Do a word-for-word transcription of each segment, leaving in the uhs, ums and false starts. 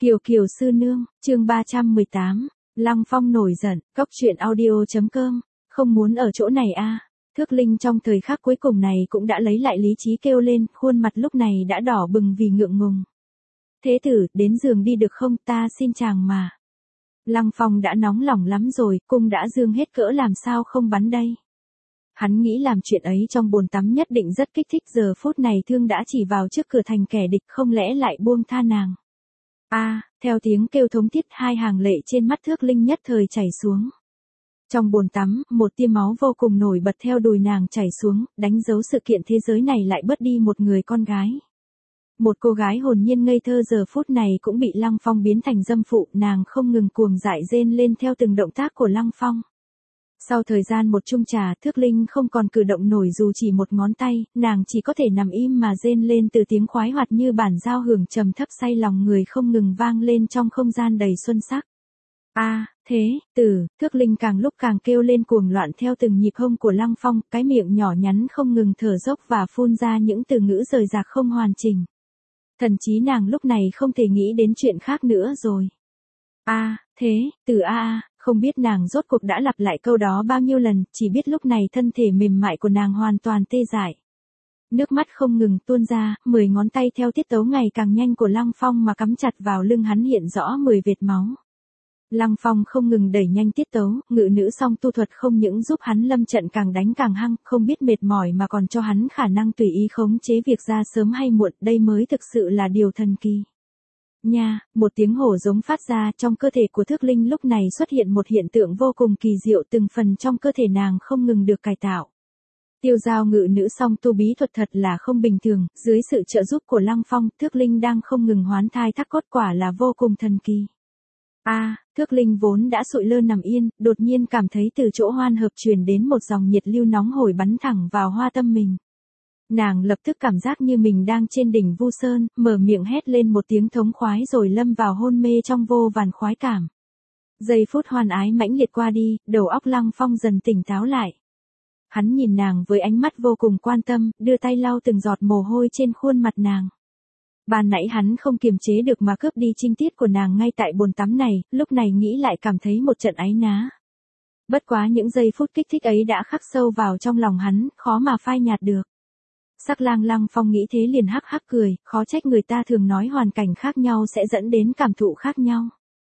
Kiều Kiều sư nương, chương ba trăm mười tám, Lăng Phong nổi giận, cóc truyện audio chấm com, không muốn ở chỗ này a. Thước Linh trong thời khắc cuối cùng này cũng đã lấy lại lý trí kêu lên, khuôn mặt lúc này đã đỏ bừng vì ngượng ngùng. Thế tử, đến giường đi được không, ta xin chàng mà. Lăng Phong đã nóng lòng lắm rồi, cung đã dương hết cỡ làm sao không bắn đây. Hắn nghĩ làm chuyện ấy trong bồn tắm nhất định rất kích thích, giờ phút này thương đã chỉ vào trước cửa thành kẻ địch, không lẽ lại buông tha nàng. A, à, theo tiếng kêu thống thiết, hai hàng lệ trên mắt Thước Linh nhất thời chảy xuống. Trong bồn tắm, một tia máu vô cùng nổi bật theo đùi nàng chảy xuống, đánh dấu sự kiện thế giới này lại bớt đi một người con gái. Một cô gái hồn nhiên ngây thơ giờ phút này cũng bị Lăng Phong biến thành dâm phụ, nàng không ngừng cuồng dại rên lên theo từng động tác của Lăng Phong. Sau thời gian một chung trà, Thước Linh không còn cử động nổi dù chỉ một ngón tay, nàng chỉ có thể nằm im mà rên lên từ tiếng khoái hoạt như bản giao hưởng trầm thấp say lòng người không ngừng vang lên trong không gian đầy xuân sắc. A, à, thế, tử, Thước Linh càng lúc càng kêu lên cuồng loạn theo từng nhịp hông của Lăng Phong, cái miệng nhỏ nhắn không ngừng thở dốc và phun ra những từ ngữ rời rạc không hoàn chỉnh. Thần chí nàng lúc này không thể nghĩ đến chuyện khác nữa rồi. A, à, thế, tử a a, không biết nàng rốt cuộc đã lặp lại câu đó bao nhiêu lần, chỉ biết lúc này thân thể mềm mại của nàng hoàn toàn tê dại. Nước mắt không ngừng tuôn ra, mười ngón tay theo tiết tấu ngày càng nhanh của Lăng Phong mà cắm chặt vào lưng hắn hiện rõ mười vệt máu. Lăng Phong không ngừng đẩy nhanh tiết tấu, ngự nữ song tu thuật không những giúp hắn lâm trận càng đánh càng hăng, không biết mệt mỏi mà còn cho hắn khả năng tùy ý khống chế việc ra sớm hay muộn, đây mới thực sự là điều thần kỳ. Nha, một tiếng hổ giống phát ra, trong cơ thể của Thước Linh lúc này xuất hiện một hiện tượng vô cùng kỳ diệu, từng phần trong cơ thể nàng không ngừng được cải tạo. Tiêu giao ngự nữ song tu bí thuật thật là không bình thường, dưới sự trợ giúp của Lăng Phong, Thước Linh đang không ngừng hoán thai thác cốt, quả là vô cùng thần kỳ. A, à, Thước Linh vốn đã sụi lơ nằm yên, đột nhiên cảm thấy từ chỗ hoan hợp truyền đến một dòng nhiệt lưu nóng hổi bắn thẳng vào hoa tâm mình. Nàng lập tức cảm giác như mình đang trên đỉnh Vu Sơn, mở miệng hét lên một tiếng thống khoái rồi lâm vào hôn mê trong vô vàn khoái cảm. Giây phút hoan ái mãnh liệt qua đi, đầu óc Lăng Phong dần tỉnh táo lại. Hắn nhìn nàng với ánh mắt vô cùng quan tâm, đưa tay lau từng giọt mồ hôi trên khuôn mặt nàng. Ban nãy hắn không kiềm chế được mà cướp đi trinh tiết của nàng ngay tại bồn tắm này, lúc này nghĩ lại cảm thấy một trận áy ná. Bất quá những giây phút kích thích ấy đã khắc sâu vào trong lòng hắn, khó mà phai nhạt được. Sắc lang Lăng Phong nghĩ thế liền hắc hắc cười, khó trách người ta thường nói hoàn cảnh khác nhau sẽ dẫn đến cảm thụ khác nhau.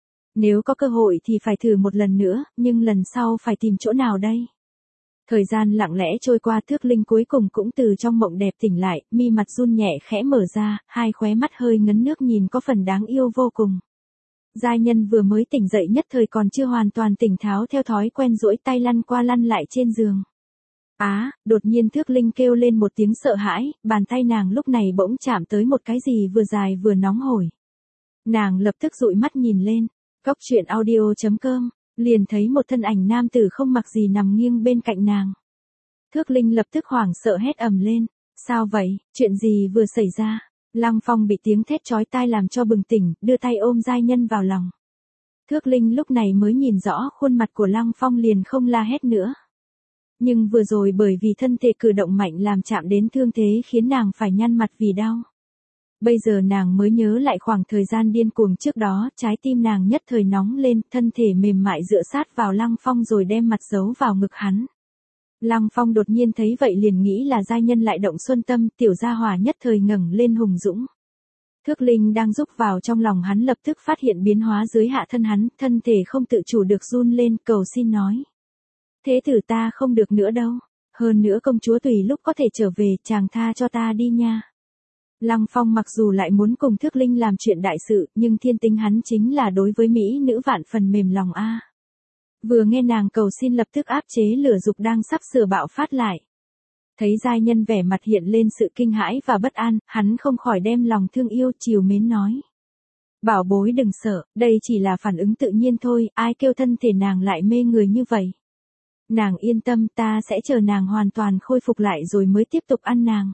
Nếu có cơ hội thì phải thử một lần nữa, nhưng lần sau phải tìm chỗ nào đây? Thời gian lặng lẽ trôi qua, Thước Linh cuối cùng cũng từ trong mộng đẹp tỉnh lại, mi mặt run nhẹ khẽ mở ra, hai khóe mắt hơi ngấn nước nhìn có phần đáng yêu vô cùng. Giai nhân vừa mới tỉnh dậy nhất thời còn chưa hoàn toàn tỉnh táo theo thói quen duỗi tay lăn qua lăn lại trên giường. Á, à, đột nhiên Thước Linh kêu lên một tiếng sợ hãi, bàn tay nàng lúc này bỗng chạm tới một cái gì vừa dài vừa nóng hổi. Nàng lập tức dụi mắt nhìn lên, cóc truyện audio chấm com, liền thấy một thân ảnh nam tử không mặc gì nằm nghiêng bên cạnh nàng. Thước Linh lập tức hoảng sợ hét ầm lên, sao vậy, chuyện gì vừa xảy ra? Lăng Phong bị tiếng thét chói tai làm cho bừng tỉnh, đưa tay ôm giai nhân vào lòng. Thước Linh lúc này mới nhìn rõ khuôn mặt của Lăng Phong liền không la hét nữa. Nhưng vừa rồi bởi vì thân thể cử động mạnh làm chạm đến thương thế khiến nàng phải nhăn mặt vì đau. Bây giờ nàng mới nhớ lại khoảng thời gian điên cuồng trước đó, trái tim nàng nhất thời nóng lên, thân thể mềm mại dựa sát vào Lăng Phong rồi đem mặt giấu vào ngực hắn. Lăng Phong đột nhiên thấy vậy liền nghĩ là giai nhân lại động xuân tâm, tiểu gia hỏa nhất thời ngẩng lên hùng dũng. Thước Linh đang rúc vào trong lòng hắn lập tức phát hiện biến hóa dưới hạ thân hắn, thân thể không tự chủ được run lên, cầu xin nói. Thế tử ta không được nữa đâu, hơn nữa công chúa tùy lúc có thể trở về, chàng tha cho ta đi nha. Lăng Phong mặc dù lại muốn cùng Thước Linh làm chuyện đại sự, nhưng thiên tính hắn chính là đối với mỹ nữ vạn phần mềm lòng a. À. Vừa nghe nàng cầu xin lập tức áp chế lửa dục đang sắp sửa bạo phát lại. Thấy giai nhân vẻ mặt hiện lên sự kinh hãi và bất an, hắn không khỏi đem lòng thương yêu trìu mến nói. Bảo bối đừng sợ, đây chỉ là phản ứng tự nhiên thôi, ai kêu thân thể nàng lại mê người như vậy. Nàng yên tâm, ta sẽ chờ nàng hoàn toàn khôi phục lại rồi mới tiếp tục ăn nàng.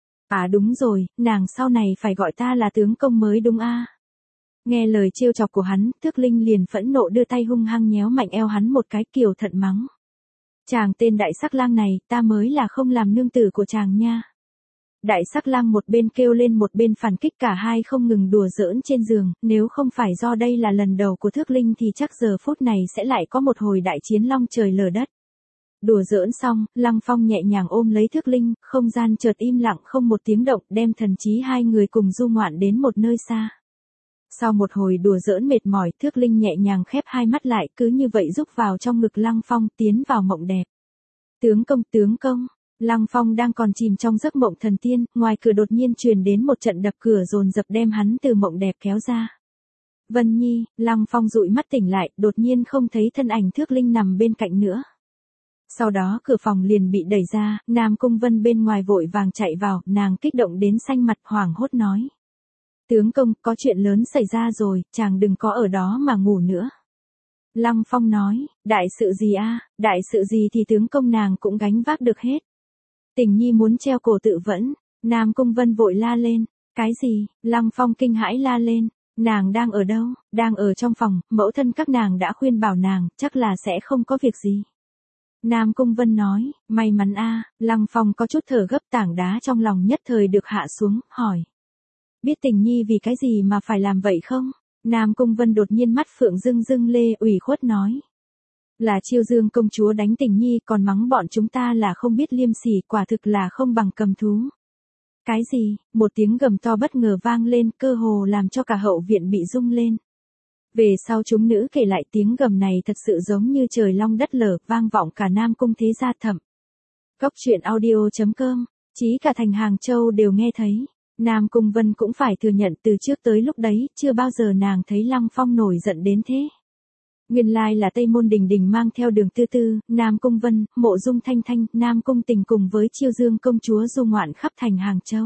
À đúng rồi, nàng sau này phải gọi ta là tướng công mới đúng a. À? Nghe lời trêu chọc của hắn, Thước Linh liền phẫn nộ đưa tay hung hăng nhéo mạnh eo hắn một cái, kiều thận mắng. Chàng tên đại sắc lang này, ta mới là không làm nương tử của chàng nha. Đại Sắc Lang một bên kêu lên một bên phản kích, cả hai không ngừng đùa giỡn trên giường, nếu không phải do đây là lần đầu của Thước Linh thì chắc giờ phút này sẽ lại có một hồi đại chiến long trời lở đất. Đùa giỡn xong, Lăng Phong nhẹ nhàng ôm lấy Thước Linh, không gian chợt im lặng không một tiếng động, đem thần trí hai người cùng du ngoạn đến một nơi xa. Sau một hồi đùa giỡn mệt mỏi, Thước Linh nhẹ nhàng khép hai mắt lại, cứ như vậy rúc vào trong ngực Lăng Phong, tiến vào mộng đẹp. Tướng công, tướng công. Lăng Phong đang còn chìm trong giấc mộng thần tiên, ngoài cửa đột nhiên truyền đến một trận đập cửa dồn dập đem hắn từ mộng đẹp kéo ra. Vân Nhi. Lăng Phong dụi mắt tỉnh lại, đột nhiên không thấy thân ảnh Thước Linh nằm bên cạnh nữa. Sau đó cửa phòng liền bị đẩy ra, Nam Cung Vân bên ngoài vội vàng chạy vào, nàng kích động đến xanh mặt hoảng hốt nói. Tướng công, có chuyện lớn xảy ra rồi, chàng đừng có ở đó mà ngủ nữa. Lăng Phong nói, đại sự gì a? Đại sự gì thì tướng công nàng cũng gánh vác được hết. Tình Nhi muốn treo cổ tự vẫn, Nam Cung Vân vội la lên, cái gì? Lăng Phong kinh hãi la lên, nàng đang ở đâu? Đang ở trong phòng, mẫu thân các nàng đã khuyên bảo nàng, chắc là sẽ không có việc gì. Nam Cung Vân nói, may mắn a. Lăng Phong có chút thở gấp, tảng đá trong lòng nhất thời được hạ xuống, hỏi. Biết Tình Nhi vì cái gì mà phải làm vậy không? Nam Cung Vân đột nhiên mắt phượng rưng rưng lê, ủy khuất nói. Là Chiêu Dương công chúa đánh Tình Nhi, còn mắng bọn chúng ta là không biết liêm sỉ, quả thực là không bằng cầm thú. Cái gì? Một tiếng gầm to bất ngờ vang lên, cơ hồ làm cho cả hậu viện bị rung lên. Về sau chúng nữ kể lại tiếng gầm này thật sự giống như trời long đất lở, vang vọng cả Nam Cung thế gia thậm. Cốc truyện audio chấm com, chí cả thành Hàng Châu đều nghe thấy. Nam Cung Vân cũng phải thừa nhận từ trước tới lúc đấy, chưa bao giờ nàng thấy Lăng Phong nổi giận đến thế. Nguyên lai là Tây Môn Đình Đình mang theo Đường Tư Tư, Nam Cung Vân, Mộ Dung Thanh Thanh, Nam Cung Tình cùng với Chiêu Dương công chúa du ngoạn khắp thành Hàng Châu.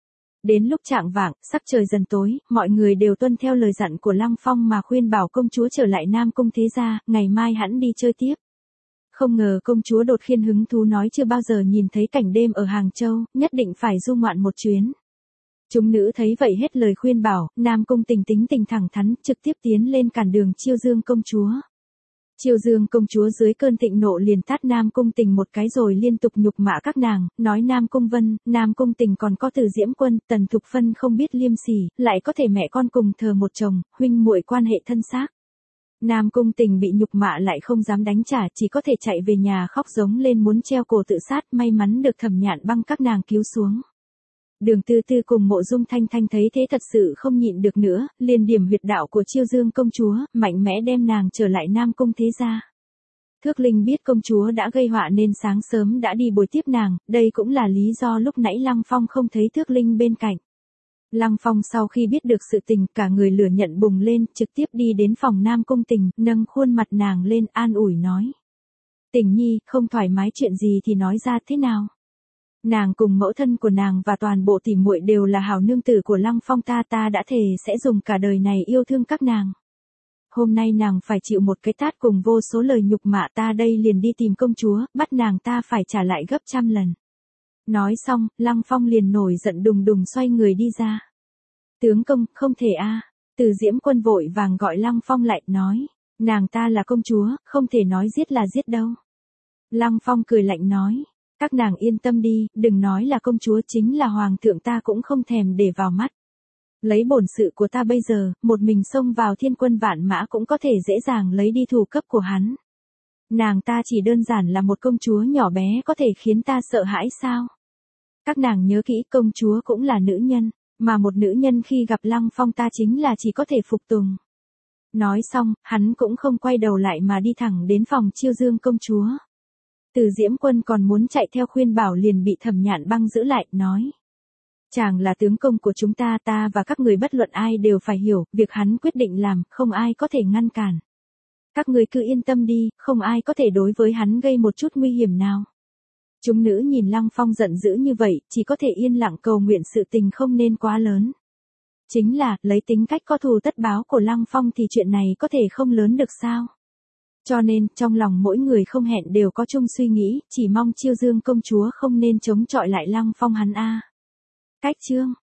Đến lúc chạng vạng, sắc trời dần tối, mọi người đều tuân theo lời dặn của Lăng Phong mà khuyên bảo công chúa trở lại Nam Cung thế gia, ngày mai hẵng đi chơi tiếp. Không ngờ công chúa đột khiên hứng thú nói chưa bao giờ nhìn thấy cảnh đêm ở Hàng Châu, nhất định phải du ngoạn một chuyến. Chúng nữ thấy vậy hết lời khuyên bảo, Nam Cung Tình tính tình thẳng thắn, trực tiếp tiến lên cản đường Chiêu Dương công chúa. Chiêu Dương công chúa dưới cơn thịnh nộ liền tát Nam Cung Tình một cái rồi liên tục nhục mạ các nàng, nói Nam Cung Vân, Nam Cung Tình còn có Từ Diễm Quân, Tần Thục Phân không biết liêm sỉ, lại có thể mẹ con cùng thờ một chồng, huynh muội quan hệ thân xác. Nam Cung Tình bị nhục mạ lại không dám đánh trả, chỉ có thể chạy về nhà khóc giống lên muốn treo cổ tự sát, may mắn được Thẩm Nhạn Băng các nàng cứu xuống. Đường Tư Tư cùng Mộ Dung Thanh Thanh thấy thế thật sự không nhịn được nữa, liền điểm huyệt đạo của Chiêu Dương công chúa, mạnh mẽ đem nàng trở lại Nam Cung thế gia. Thước Linh biết công chúa đã gây họa nên sáng sớm đã đi bồi tiếp nàng, đây cũng là lý do lúc nãy Lăng Phong không thấy Thước Linh bên cạnh. Lăng Phong sau khi biết được sự tình, cả người lửa nhận bùng lên, trực tiếp đi đến phòng Nam Cung Tình, nâng khuôn mặt nàng lên an ủi nói. Tình Nhi, không thoải mái chuyện gì thì nói ra thế nào? Nàng cùng mẫu thân của nàng và toàn bộ tỉ muội đều là hảo nương tử của Lăng Phong, ta ta đã thề sẽ dùng cả đời này yêu thương các nàng. Hôm nay nàng phải chịu một cái tát cùng vô số lời nhục mạ, ta đây liền đi tìm công chúa, bắt nàng ta phải trả lại gấp trăm lần. Nói xong, Lăng Phong liền nổi giận đùng đùng xoay người đi ra. Tướng công, không thể a. Từ Diễm Quân vội vàng gọi Lăng Phong lại, nói, nàng ta là công chúa, không thể nói giết là giết đâu. Lăng Phong cười lạnh nói. Các nàng yên tâm đi, đừng nói là công chúa, chính là hoàng thượng ta cũng không thèm để vào mắt. Lấy bổn sự của ta bây giờ, một mình xông vào thiên quân vạn mã cũng có thể dễ dàng lấy đi thủ cấp của hắn. Nàng ta chỉ đơn giản là một công chúa nhỏ bé có thể khiến ta sợ hãi sao? Các nàng nhớ kỹ, công chúa cũng là nữ nhân, mà một nữ nhân khi gặp Lăng Phong ta chính là chỉ có thể phục tùng. Nói xong, hắn cũng không quay đầu lại mà đi thẳng đến phòng Chiêu Dương công chúa. Từ Diễm Quân còn muốn chạy theo khuyên bảo liền bị Thẩm Nhạn Băng giữ lại, nói. Chàng là tướng công của chúng ta, ta và các người bất luận ai đều phải hiểu, việc hắn quyết định làm, không ai có thể ngăn cản. Các người cứ yên tâm đi, không ai có thể đối với hắn gây một chút nguy hiểm nào. Chúng nữ nhìn Lăng Phong giận dữ như vậy, chỉ có thể yên lặng cầu nguyện sự tình không nên quá lớn. Chính là, lấy tính cách có thù tất báo của Lăng Phong thì chuyện này có thể không lớn được sao? Cho nên, trong lòng mỗi người không hẹn đều có chung suy nghĩ, chỉ mong Chiêu Dương công chúa không nên chống chọi lại Lăng Phong hắn a. Cách chương